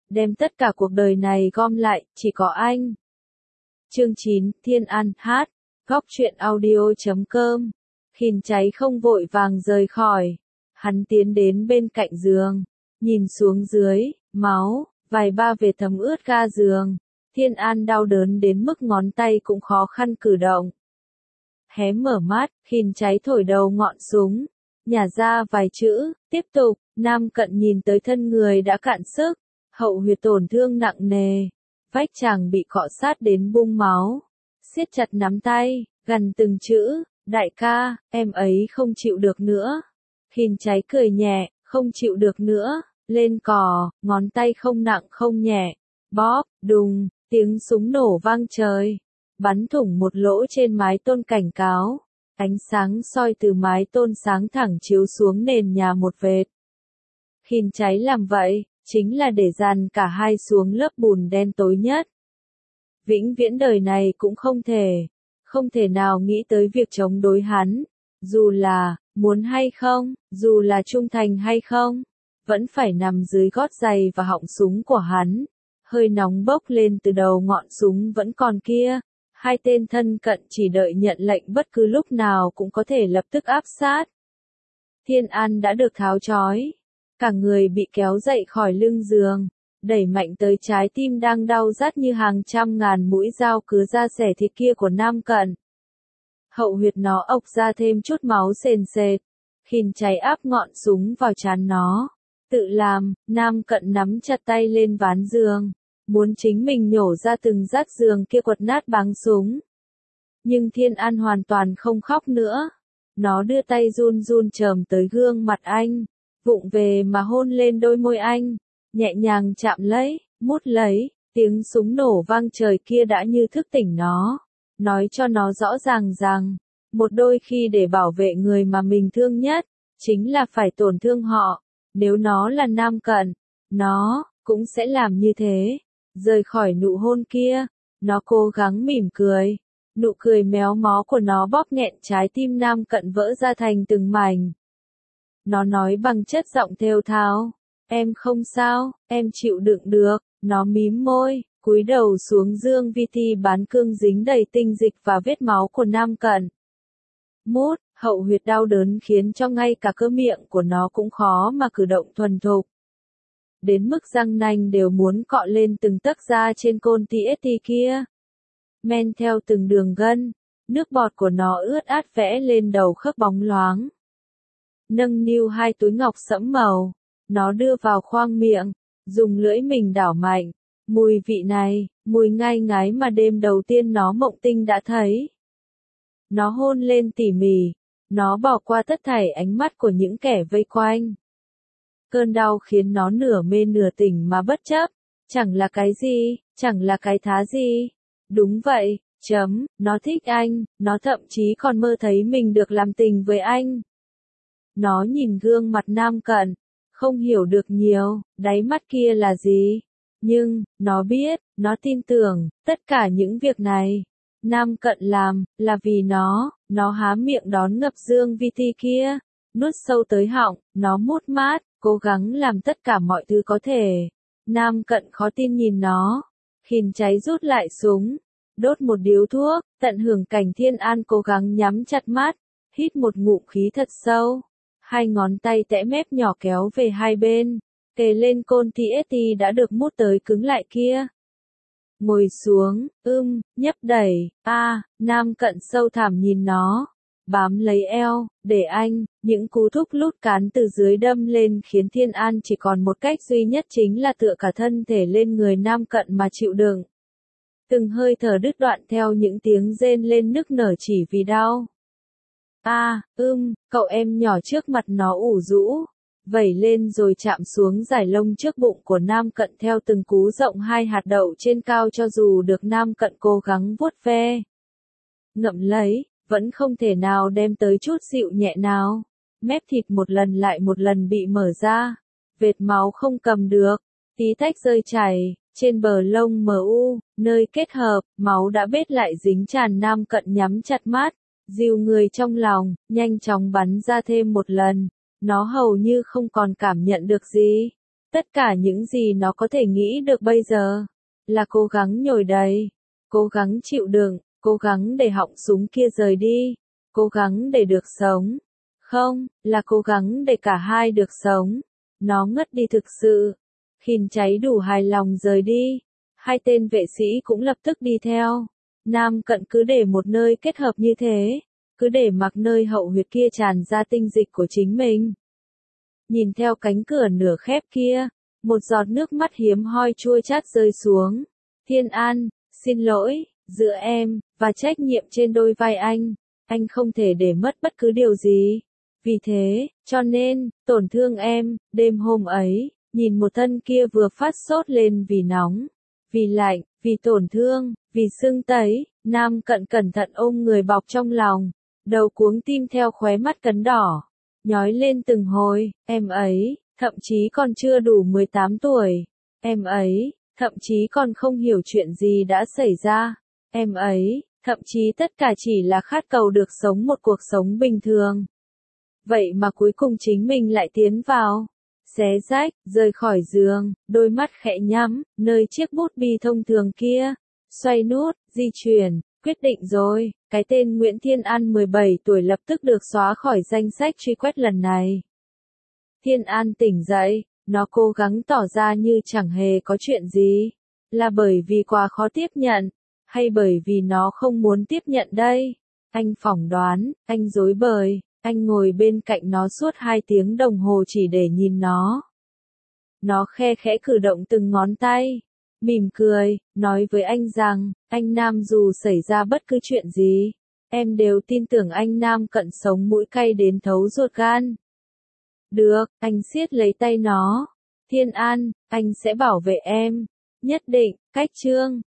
đem tất cả cuộc đời này gom lại, chỉ có anh. Chương 9, Thiên An, hát, góc truyện audio.com. Khìn cháy không vội vàng rời khỏi. Hắn tiến đến bên cạnh giường, nhìn xuống dưới, máu, vài ba vệt thấm ướt ga giường. Thiên An đau đớn đến mức ngón tay cũng khó khăn cử động. Hé mở mắt, Khìn cháy thổi đầu ngọn súng, nhả ra vài chữ, tiếp tục. Nam Cận nhìn tới thân người đã cạn sức, hậu huyệt tổn thương nặng nề, vách chàng bị cọ sát đến bung máu, siết chặt nắm tay, gằn từng chữ, đại ca, em ấy không chịu được nữa. Khìn cháy cười nhẹ, không chịu được nữa, lên cò, ngón tay không nặng không nhẹ, bóp, đùng, tiếng súng nổ vang trời, bắn thủng một lỗ trên mái tôn cảnh cáo, ánh sáng soi từ mái tôn sáng thẳng chiếu xuống nền nhà một vệt. Khìn cháy làm vậy, chính là để dàn cả hai xuống lớp bùn đen tối nhất. Vĩnh viễn đời này cũng không thể nào nghĩ tới việc chống đối hắn, dù là, muốn hay không, dù là trung thành hay không, vẫn phải nằm dưới gót giày và họng súng của hắn. Hơi nóng bốc lên từ đầu ngọn súng vẫn còn kia, hai tên thân cận chỉ đợi nhận lệnh bất cứ lúc nào cũng có thể lập tức áp sát. Thiên An đã được tháo trói. Cả người bị kéo dậy khỏi lưng giường, đẩy mạnh tới trái tim đang đau rát như hàng trăm ngàn mũi dao cứa ra xẻ thịt kia của Nam Cận. Hậu huyệt nó ộc ra thêm chút máu sền sệt, Khìn cháy áp ngọn súng vào trán nó. Tự làm, Nam Cận nắm chặt tay lên ván giường, muốn chính mình nhổ ra từng rát giường kia quật nát báng súng. Nhưng Thiên An hoàn toàn không khóc nữa. Nó đưa tay run run chồm tới gương mặt anh, vụng về mà hôn lên đôi môi anh, nhẹ nhàng chạm lấy, mút lấy, tiếng súng nổ vang trời kia đã như thức tỉnh nó, nói cho nó rõ ràng rằng, một đôi khi để bảo vệ người mà mình thương nhất, chính là phải tổn thương họ, nếu nó là Nam Cận, nó cũng sẽ làm như thế. Rời khỏi nụ hôn kia, nó cố gắng mỉm cười, nụ cười méo mó của nó bóp nghẹn trái tim Nam Cận vỡ ra thành từng mảnh. Nó nói bằng chất giọng thều thào, em không sao, em chịu đựng được. Nó mím môi, cúi đầu xuống dương vi ti bán cương dính đầy tinh dịch và vết máu của Nam Cận. Mút, hậu huyệt đau đớn khiến cho ngay cả cơ miệng của nó cũng khó mà cử động thuần thục. Đến mức răng nanh đều muốn cọ lên từng tấc da trên côn TST kia. Men theo từng đường gân, nước bọt của nó ướt át vẽ lên đầu khớp bóng loáng. Nâng niu hai túi ngọc sẫm màu, nó đưa vào khoang miệng, dùng lưỡi mình đảo mạnh. Mùi vị này, mùi ngai ngái mà đêm đầu tiên nó mộng tinh đã thấy. Nó hôn lên tỉ mỉ, nó bỏ qua tất thảy ánh mắt của những kẻ vây quanh. Cơn đau khiến nó nửa mê nửa tỉnh mà bất chấp, chẳng là cái gì, chẳng là cái thá gì. Đúng vậy, nó thích anh, nó thậm chí còn mơ thấy mình được làm tình với anh. Nó nhìn gương mặt Nam Cận, không hiểu được nhiều, đáy mắt kia là gì. Nhưng, nó biết, nó tin tưởng, tất cả những việc này, Nam Cận làm, là vì nó há miệng đón ngập dương vi ti kia, nuốt sâu tới họng, nó mút mát, cố gắng làm tất cả mọi thứ có thể. Nam Cận khó tin nhìn nó, Khìn cháy rút lại súng, đốt một điếu thuốc, tận hưởng cảnh Thiên An cố gắng nhắm chặt mắt, hít một ngụm khí thật sâu. Hai ngón tay tẽ mép nhỏ kéo về hai bên, kề lên côn TST đã được mút tới cứng lại kia. Ngồi xuống, nhấp đẩy, Nam Cận sâu thẳm nhìn nó, bám lấy eo, để anh, những cú thúc lút cán từ dưới đâm lên khiến Thiên An chỉ còn một cách duy nhất chính là tựa cả thân thể lên người Nam Cận mà chịu đựng. Từng hơi thở đứt đoạn theo những tiếng rên lên nức nở chỉ vì đau. Cậu em nhỏ trước mặt nó ủ rũ, vẩy lên rồi chạm xuống dải lông trước bụng của Nam Cận theo từng cú rộng hai hạt đậu trên cao cho dù được Nam Cận cố gắng vuốt ve. Ngậm lấy, vẫn không thể nào đem tới chút dịu nhẹ nào. Mép thịt một lần lại một lần bị mở ra, vệt máu không cầm được, tí tách rơi chảy, trên bờ lông mờ u, nơi kết hợp, máu đã bết lại dính tràn. Nam Cận nhắm chặt mắt. Dìu người trong lòng, nhanh chóng bắn ra thêm một lần, nó hầu như không còn cảm nhận được gì. Tất cả những gì nó có thể nghĩ được bây giờ là cố gắng nhồi đầy, cố gắng chịu đựng, cố gắng để họng súng kia rời đi, cố gắng để được sống. Không, là cố gắng để cả hai được sống. Nó ngất đi thực sự. Khin cháy đủ hài lòng rời đi. Hai tên vệ sĩ cũng lập tức đi theo. Nam Cận cứ để một nơi kết hợp như thế, cứ để mặc nơi hậu huyệt kia tràn ra tinh dịch của chính mình. Nhìn theo cánh cửa nửa khép kia, một giọt nước mắt hiếm hoi chua chát rơi xuống. Thiên An, xin lỗi, giữa em và trách nhiệm trên đôi vai anh không thể để mất bất cứ điều gì. Vì thế, cho nên, tổn thương em, đêm hôm ấy, nhìn một thân kia vừa phát sốt lên vì nóng, vì lạnh, vì tổn thương, vì sưng tấy, Nam Cận cẩn thận ôm người bọc trong lòng, đầu cuống tim theo khóe mắt cấn đỏ, nhói lên từng hồi, em ấy, thậm chí còn chưa đủ 18 tuổi, em ấy, thậm chí còn không hiểu chuyện gì đã xảy ra, em ấy, thậm chí tất cả chỉ là khát cầu được sống một cuộc sống bình thường. Vậy mà cuối cùng chính mình lại tiến vào, xé rách, rời khỏi giường, đôi mắt khẽ nhắm, nơi chiếc bút bi thông thường kia, xoay nút, di chuyển, quyết định rồi, cái tên Nguyễn Thiên An 17 tuổi lập tức được xóa khỏi danh sách truy quét lần này. Thiên An tỉnh dậy, nó cố gắng tỏ ra như chẳng hề có chuyện gì, là bởi vì quá khó tiếp nhận, hay bởi vì nó không muốn tiếp nhận đây? Anh phỏng đoán, anh rối bời. Anh ngồi bên cạnh nó suốt 2 tiếng đồng hồ chỉ để nhìn nó. Nó khe khẽ cử động từng ngón tay, mỉm cười, nói với anh rằng, anh Nam dù xảy ra bất cứ chuyện gì, em đều tin tưởng anh Nam Cận sống mũi cay đến thấu ruột gan. Được, anh siết lấy tay nó. Thiên An, anh sẽ bảo vệ em. Nhất định, cách chương.